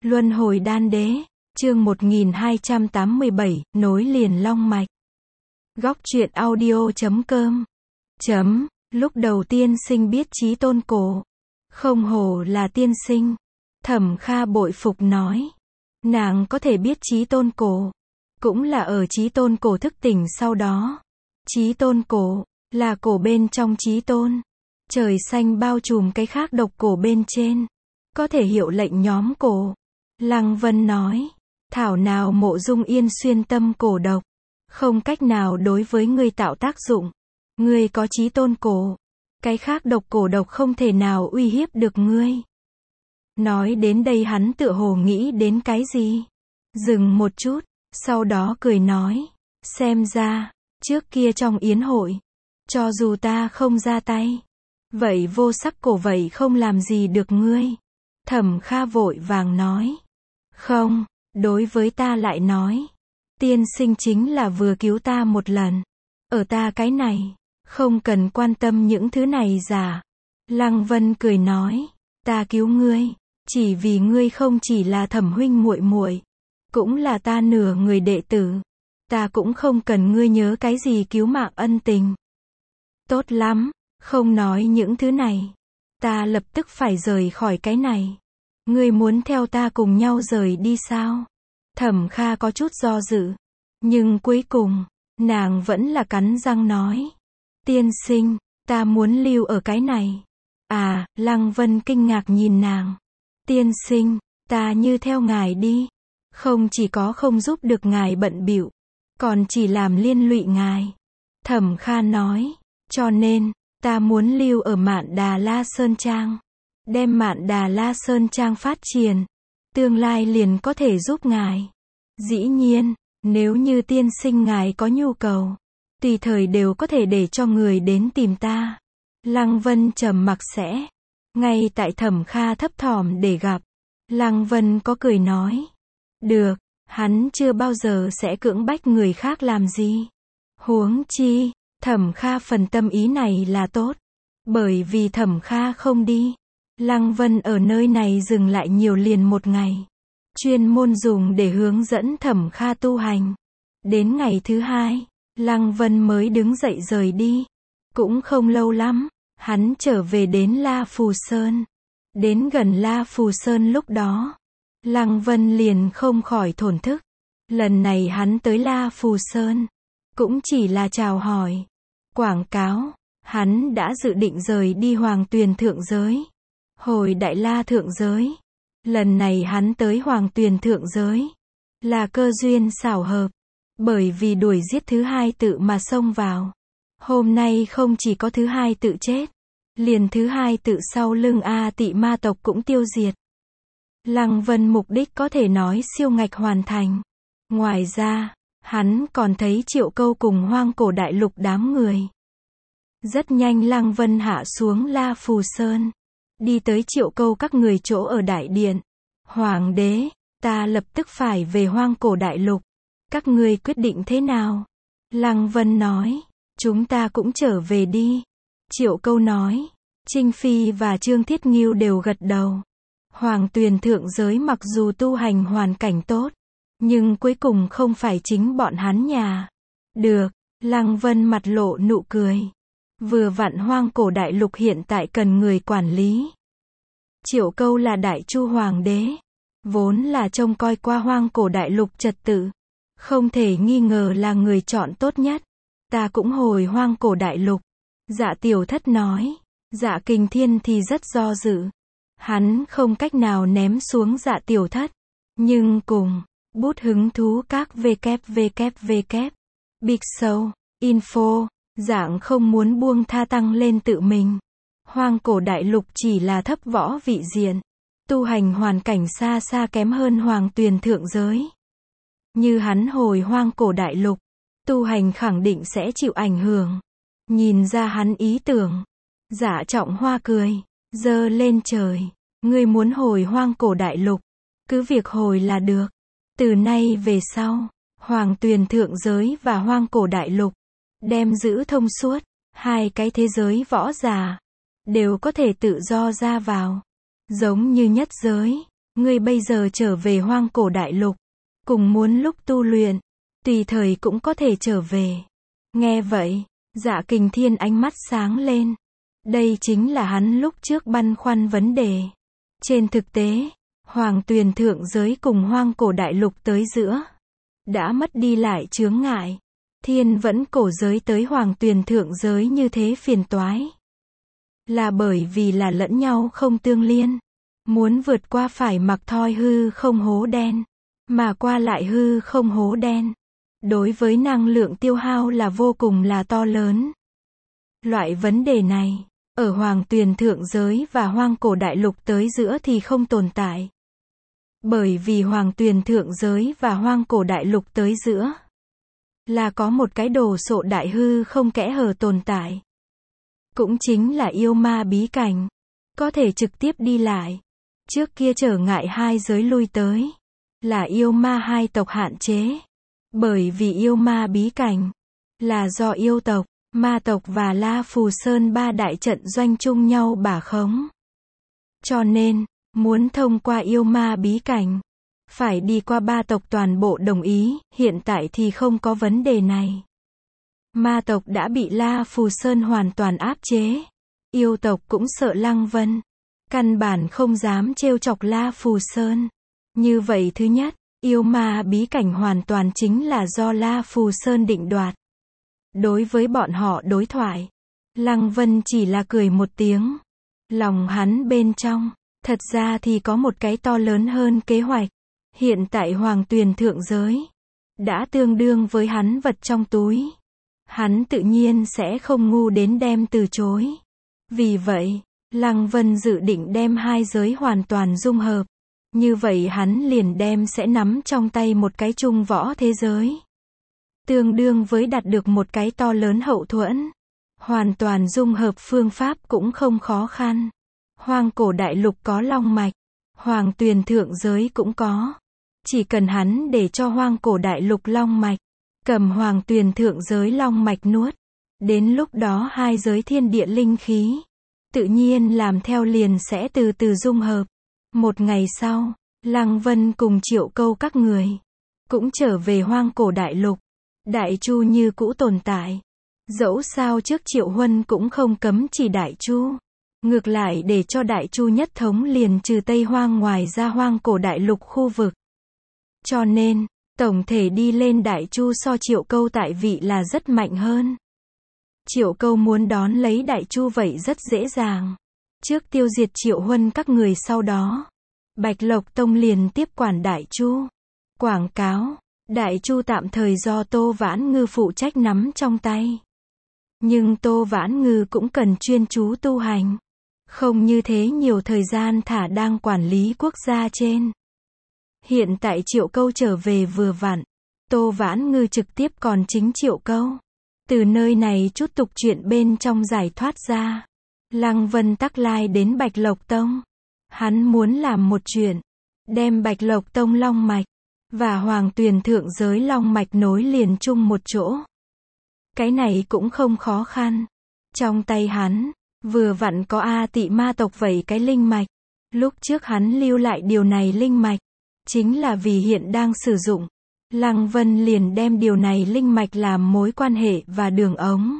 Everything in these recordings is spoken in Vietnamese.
Luân hồi đan đế, chương 1287, nối liền long mạch. Góc truyện audio.com. Lúc đầu tiên sinh biết Chí Tôn Cổ. Không hổ là tiên sinh. Thẩm Kha bội phục nói. Nàng có thể biết Chí Tôn Cổ. Cũng là ở Chí Tôn Cổ thức tỉnh sau đó. Chí Tôn Cổ, là cổ bên trong Chí Tôn. Trời xanh bao trùm cái khác độc cổ bên trên. Có thể hiệu lệnh nhóm cổ. Lăng Vân nói. Thảo nào Mộ Dung Yên xuyên tâm cổ độc. Không cách nào đối với ngươi tạo tác dụng. Ngươi có Chí Tôn Cổ. Cái khác độc cổ độc không thể nào uy hiếp được ngươi. Nói đến đây hắn tựa hồ nghĩ đến cái gì. Dừng một chút, sau đó cười nói. Xem ra, trước kia trong yến hội, cho dù ta không ra tay, vậy vô sắc cổ vậy không làm gì được ngươi. Thẩm Kha vội vàng nói. Không, đối với ta lại nói. Tiên sinh chính là vừa cứu ta một lần. Ở ta cái này, không cần quan tâm những thứ này giả. Lăng Vân cười nói. Ta cứu ngươi, chỉ vì ngươi không chỉ là Thẩm huynh muội muội, cũng là ta nửa người đệ tử. Ta cũng không cần ngươi nhớ cái gì cứu mạng ân tình. Tốt lắm, không nói những thứ này. Ta lập tức phải rời khỏi cái này. Ngươi muốn theo ta cùng nhau rời đi sao? Thẩm Kha có chút do dự. Nhưng cuối cùng, nàng vẫn là cắn răng nói. Tiên sinh, ta muốn lưu ở cái này. À, Lăng Vân kinh ngạc nhìn nàng. Tiên sinh, ta như theo ngài đi. Không chỉ có không giúp được ngài bận bịu, còn chỉ làm liên lụy ngài. Thẩm Kha nói. Cho nên, ta muốn lưu ở Mạn Đà La Sơn Trang. Đem Mạn Đà La Sơn Trang phát triển. Tương lai liền có thể giúp ngài. Dĩ nhiên, nếu như tiên sinh ngài có nhu cầu, tùy thời đều có thể để cho người đến tìm ta. Lăng Vân trầm mặc sẽ. Ngay tại Thẩm Kha thấp thỏm để gặp, Lăng Vân có cười nói. Được, hắn chưa bao giờ sẽ cưỡng bách người khác làm gì. Huống chi, Thẩm Kha phần tâm ý này là tốt. Bởi vì Thẩm Kha không đi, Lăng Vân ở nơi này dừng lại nhiều liền một ngày. Chuyên môn dùng để hướng dẫn Thẩm Kha tu hành. Đến ngày thứ hai, Lăng Vân mới đứng dậy rời đi. Cũng không lâu lắm, hắn trở về đến La Phù Sơn. Đến gần La Phù Sơn lúc đó, Lăng Vân liền không khỏi thổn thức. Lần này hắn tới La Phù Sơn, cũng chỉ là chào hỏi, quảng cáo. Hắn đã dự định rời đi Hoàng Tuyền Thượng Giới, hồi Đại La Thượng Giới. Lần này hắn tới Hoàng Tuyền Thượng Giới, là cơ duyên xảo hợp. Bởi vì đuổi giết thứ hai tự mà xông vào. Hôm nay không chỉ có thứ hai tự chết, liền thứ hai tự sau lưng A Tị ma tộc cũng tiêu diệt. Lăng Vân mục đích có thể nói siêu ngạch hoàn thành. Ngoài ra, hắn còn thấy Triệu Câu cùng Hoang Cổ Đại Lục đám người. Rất nhanh Lăng Vân hạ xuống La Phù Sơn, đi tới Triệu Câu các người chỗ ở đại điện. Hoàng đế, ta lập tức phải về Hoang Cổ Đại Lục. Các ngươi quyết định thế nào? Lăng Vân nói. Chúng ta cũng trở về đi. Triệu Câu nói. Trinh Phi và Trương Thiết Nghiêu đều gật đầu. Hoàng Tuyền Thượng Giới mặc dù tu hành hoàn cảnh tốt, nhưng cuối cùng không phải chính bọn hắn nhà. Được, Lăng Vân mặt lộ nụ cười. Vừa vặn Hoang Cổ Đại Lục hiện tại cần người quản lý. Triệu Câu là Đại Chu Hoàng đế, vốn là trông coi qua Hoang Cổ Đại Lục trật tự, không thể nghi ngờ là người chọn tốt nhất. Ta cũng hồi Hoang Cổ Đại Lục. Dạ Tiểu Thất nói. Dạ Kình Thiên thì rất do dự. Hắn không cách nào ném xuống Dạ Tiểu Thất. Nhưng cùng bút hứng thú các www Big Show Info dạng không muốn buông tha tăng lên tự mình. Hoang Cổ Đại Lục chỉ là thấp võ vị diện, tu hành hoàn cảnh xa xa kém hơn Hoàng Tuyền Thượng Giới. Như hắn hồi Hoang Cổ Đại Lục, tu hành khẳng định sẽ chịu ảnh hưởng. Nhìn ra hắn ý tưởng, Dạ Trọng Hoa cười, giơ lên trời. Ngươi muốn hồi Hoang Cổ Đại Lục, cứ việc hồi là được. Từ nay về sau, Hoàng Tuyền Thượng Giới và Hoang Cổ Đại Lục đem giữ thông suốt, hai cái thế giới võ giả đều có thể tự do ra vào, giống như nhất giới. ngươi bây giờ trở về hoang cổ đại lục, cùng muốn lúc tu luyện, tùy thời cũng có thể trở về. Nghe vậy, Dạ Kình Thiên ánh mắt sáng lên. Đây chính là hắn lúc trước băn khoăn vấn đề. Trên thực tế, Hoàng Tuyền thượng giới cùng hoang cổ đại lục tới giữa, đã mất đi lại chướng ngại. Thiên vẫn cổ giới tới Hoàng Tuyền thượng giới như thế phiền toái. Là bởi vì là lẫn nhau không tương liên. Muốn vượt qua phải mặc thoi hư không hố đen, mà qua lại hư không hố đen. Đối với năng lượng tiêu hao là vô cùng là to lớn. Loại vấn đề này, ở Hoàng Tuyền thượng giới và hoang cổ đại lục tới giữa thì không tồn tại. Bởi vì Hoàng Tuyền thượng giới và hoang cổ đại lục tới giữa, là có một cái đồ sộ đại hư không kẽ hở tồn tại. Cũng chính là yêu ma bí cảnh. Có thể trực tiếp đi lại. Trước kia trở ngại hai giới lui tới, là yêu ma hai tộc hạn chế. Bởi vì yêu ma bí cảnh, là do yêu tộc, ma tộc và La Phù Sơn ba đại trận doanh chung nhau bả khống. Cho nên, muốn thông qua yêu ma bí cảnh, phải đi qua ba tộc toàn bộ đồng ý, hiện tại thì không có vấn đề này. Ma tộc đã bị La Phù Sơn hoàn toàn áp chế. Yêu tộc cũng sợ Lăng Vân. Căn bản không dám trêu chọc La Phù Sơn. Như vậy thứ nhất, yêu ma bí cảnh hoàn toàn chính là do La Phù Sơn định đoạt. Đối với bọn họ đối thoại, Lăng Vân chỉ là cười một tiếng. Lòng hắn bên trong, thật ra thì có một cái to lớn hơn kế hoạch. Hiện tại Hoàng Tuyền thượng giới, đã tương đương với hắn vật trong túi. Hắn tự nhiên sẽ không ngu đến đem từ chối. Vì vậy, Lăng Vân dự định đem hai giới hoàn toàn dung hợp. Như vậy hắn liền đem sẽ nắm trong tay một cái chung võ thế giới. Tương đương với đạt được một cái to lớn hậu thuẫn. Hoàn toàn dung hợp phương pháp cũng không khó khăn. Hoang cổ đại lục có long mạch. Hoàng Tuyền thượng giới cũng có. Chỉ cần hắn để cho hoang cổ đại lục long mạch, cầm Hoàng Tuyền thượng giới long mạch nuốt. Đến lúc đó hai giới thiên địa linh khí, tự nhiên làm theo liền sẽ từ từ dung hợp. Một ngày sau, Lăng Vân cùng Triệu Câu các người, cũng trở về hoang cổ đại lục. Đại Chu như cũ tồn tại. Dẫu sao trước Triệu Huân cũng không cấm chỉ Đại Chu. Ngược lại để cho Đại Chu nhất thống liền trừ Tây Hoang ngoài ra hoang cổ đại lục khu vực. Cho nên, tổng thể đi lên Đại Chu so Triệu Câu tại vị là rất mạnh hơn. Triệu Câu muốn đón lấy Đại Chu vậy rất dễ dàng. Trước tiêu diệt Triệu Huân các người sau đó, Bạch Lộc Tông liền tiếp quản Đại Chu. Quảng cáo, Đại Chu tạm thời do Tô Vãn Ngư phụ trách nắm trong tay. Nhưng Tô Vãn Ngư cũng cần chuyên chú tu hành. Không như thế nhiều thời gian thả đang quản lý quốc gia trên. Hiện tại Triệu Câu trở về vừa vặn. Tô Vãn Ngư trực tiếp còn chính Triệu Câu. Từ nơi này chút tục chuyện bên trong giải thoát ra. Lăng Vân tắc lai đến Bạch Lộc Tông. Hắn muốn làm một chuyện. Đem Bạch Lộc Tông long mạch và Hoàng Tuyền thượng giới long mạch nối liền chung một chỗ. Cái này cũng không khó khăn. Trong tay hắn, vừa vặn có A Tị ma tộc vậy cái linh mạch. Lúc trước hắn lưu lại điều này linh mạch, chính là vì hiện đang sử dụng. Lăng Vân liền đem điều này linh mạch làm mối quan hệ và đường ống.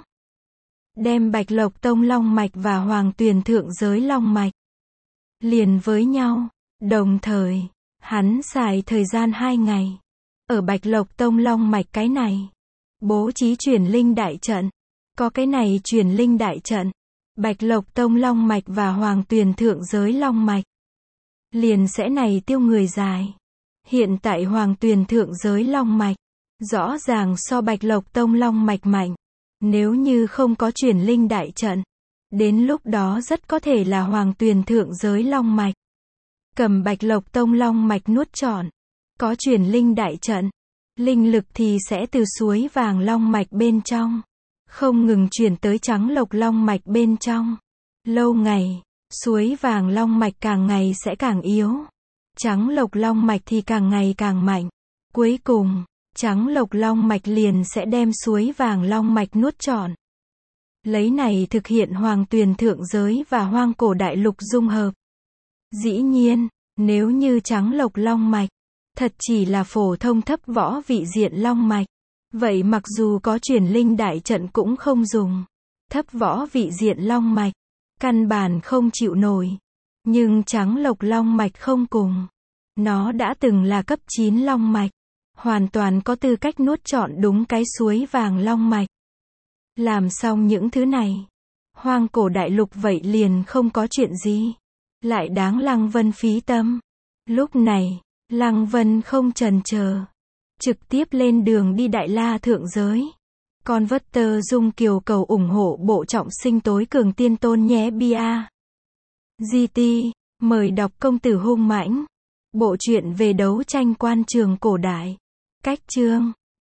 Đem Bạch Lộc Tông long mạch và Hoàng Tuyền thượng giới long mạch liền với nhau. Đồng thời, hắn xài thời gian 2 ngày. Ở Bạch Lộc Tông long mạch cái này, bố trí chuyển linh đại trận. Có cái này chuyển linh đại trận, Bạch Lộc Tông long mạch và Hoàng Tuyền thượng giới long mạch liền sẽ này tiêu người dài. Hiện tại Hoàng Tuyền thượng giới long mạch rõ ràng so Bạch Lộc Tông long mạch mạnh. Nếu như không có chuyển linh đại trận, đến lúc đó rất có thể là Hoàng Tuyền thượng giới long mạch cầm Bạch Lộc Tông long mạch nuốt trọn. Có chuyển linh đại trận, linh lực thì sẽ từ suối vàng long mạch bên trong không ngừng chuyển tới trắng lộc long mạch bên trong. Lâu ngày, suối vàng long mạch càng ngày sẽ càng yếu. Trắng lộc long mạch thì càng ngày càng mạnh. Cuối cùng, trắng lộc long mạch liền sẽ đem suối vàng long mạch nuốt trọn. Lấy này thực hiện Hoàng Tuyền thượng giới và hoang cổ đại lục dung hợp. Dĩ nhiên, Nếu như trắng lộc long mạch, thật chỉ là phổ thông thấp võ vị diện long mạch. Vậy mặc dù có truyền linh đại trận cũng không dùng. Thấp võ vị diện long mạch, căn bản không chịu nổi. Nhưng trắng lộc long mạch không cùng. Nó đã từng là cấp 9 long mạch. Hoàn toàn có tư cách nuốt trọn đúng cái suối vàng long mạch. Làm xong những thứ này, hoang cổ đại lục vậy liền không có chuyện gì. Lại đáng Lăng Vân phí tâm. Lúc này, Lăng Vân không chần chờ. Trực tiếp lên đường đi Đại La thượng giới. Con vất tơ dung kiều cầu ủng hộ bộ trọng sinh tối cường tiên tôn nhé bia. GT, mời đọc công tử hung mãnh. Bộ truyện về đấu tranh quan trường cổ đại. Cách chương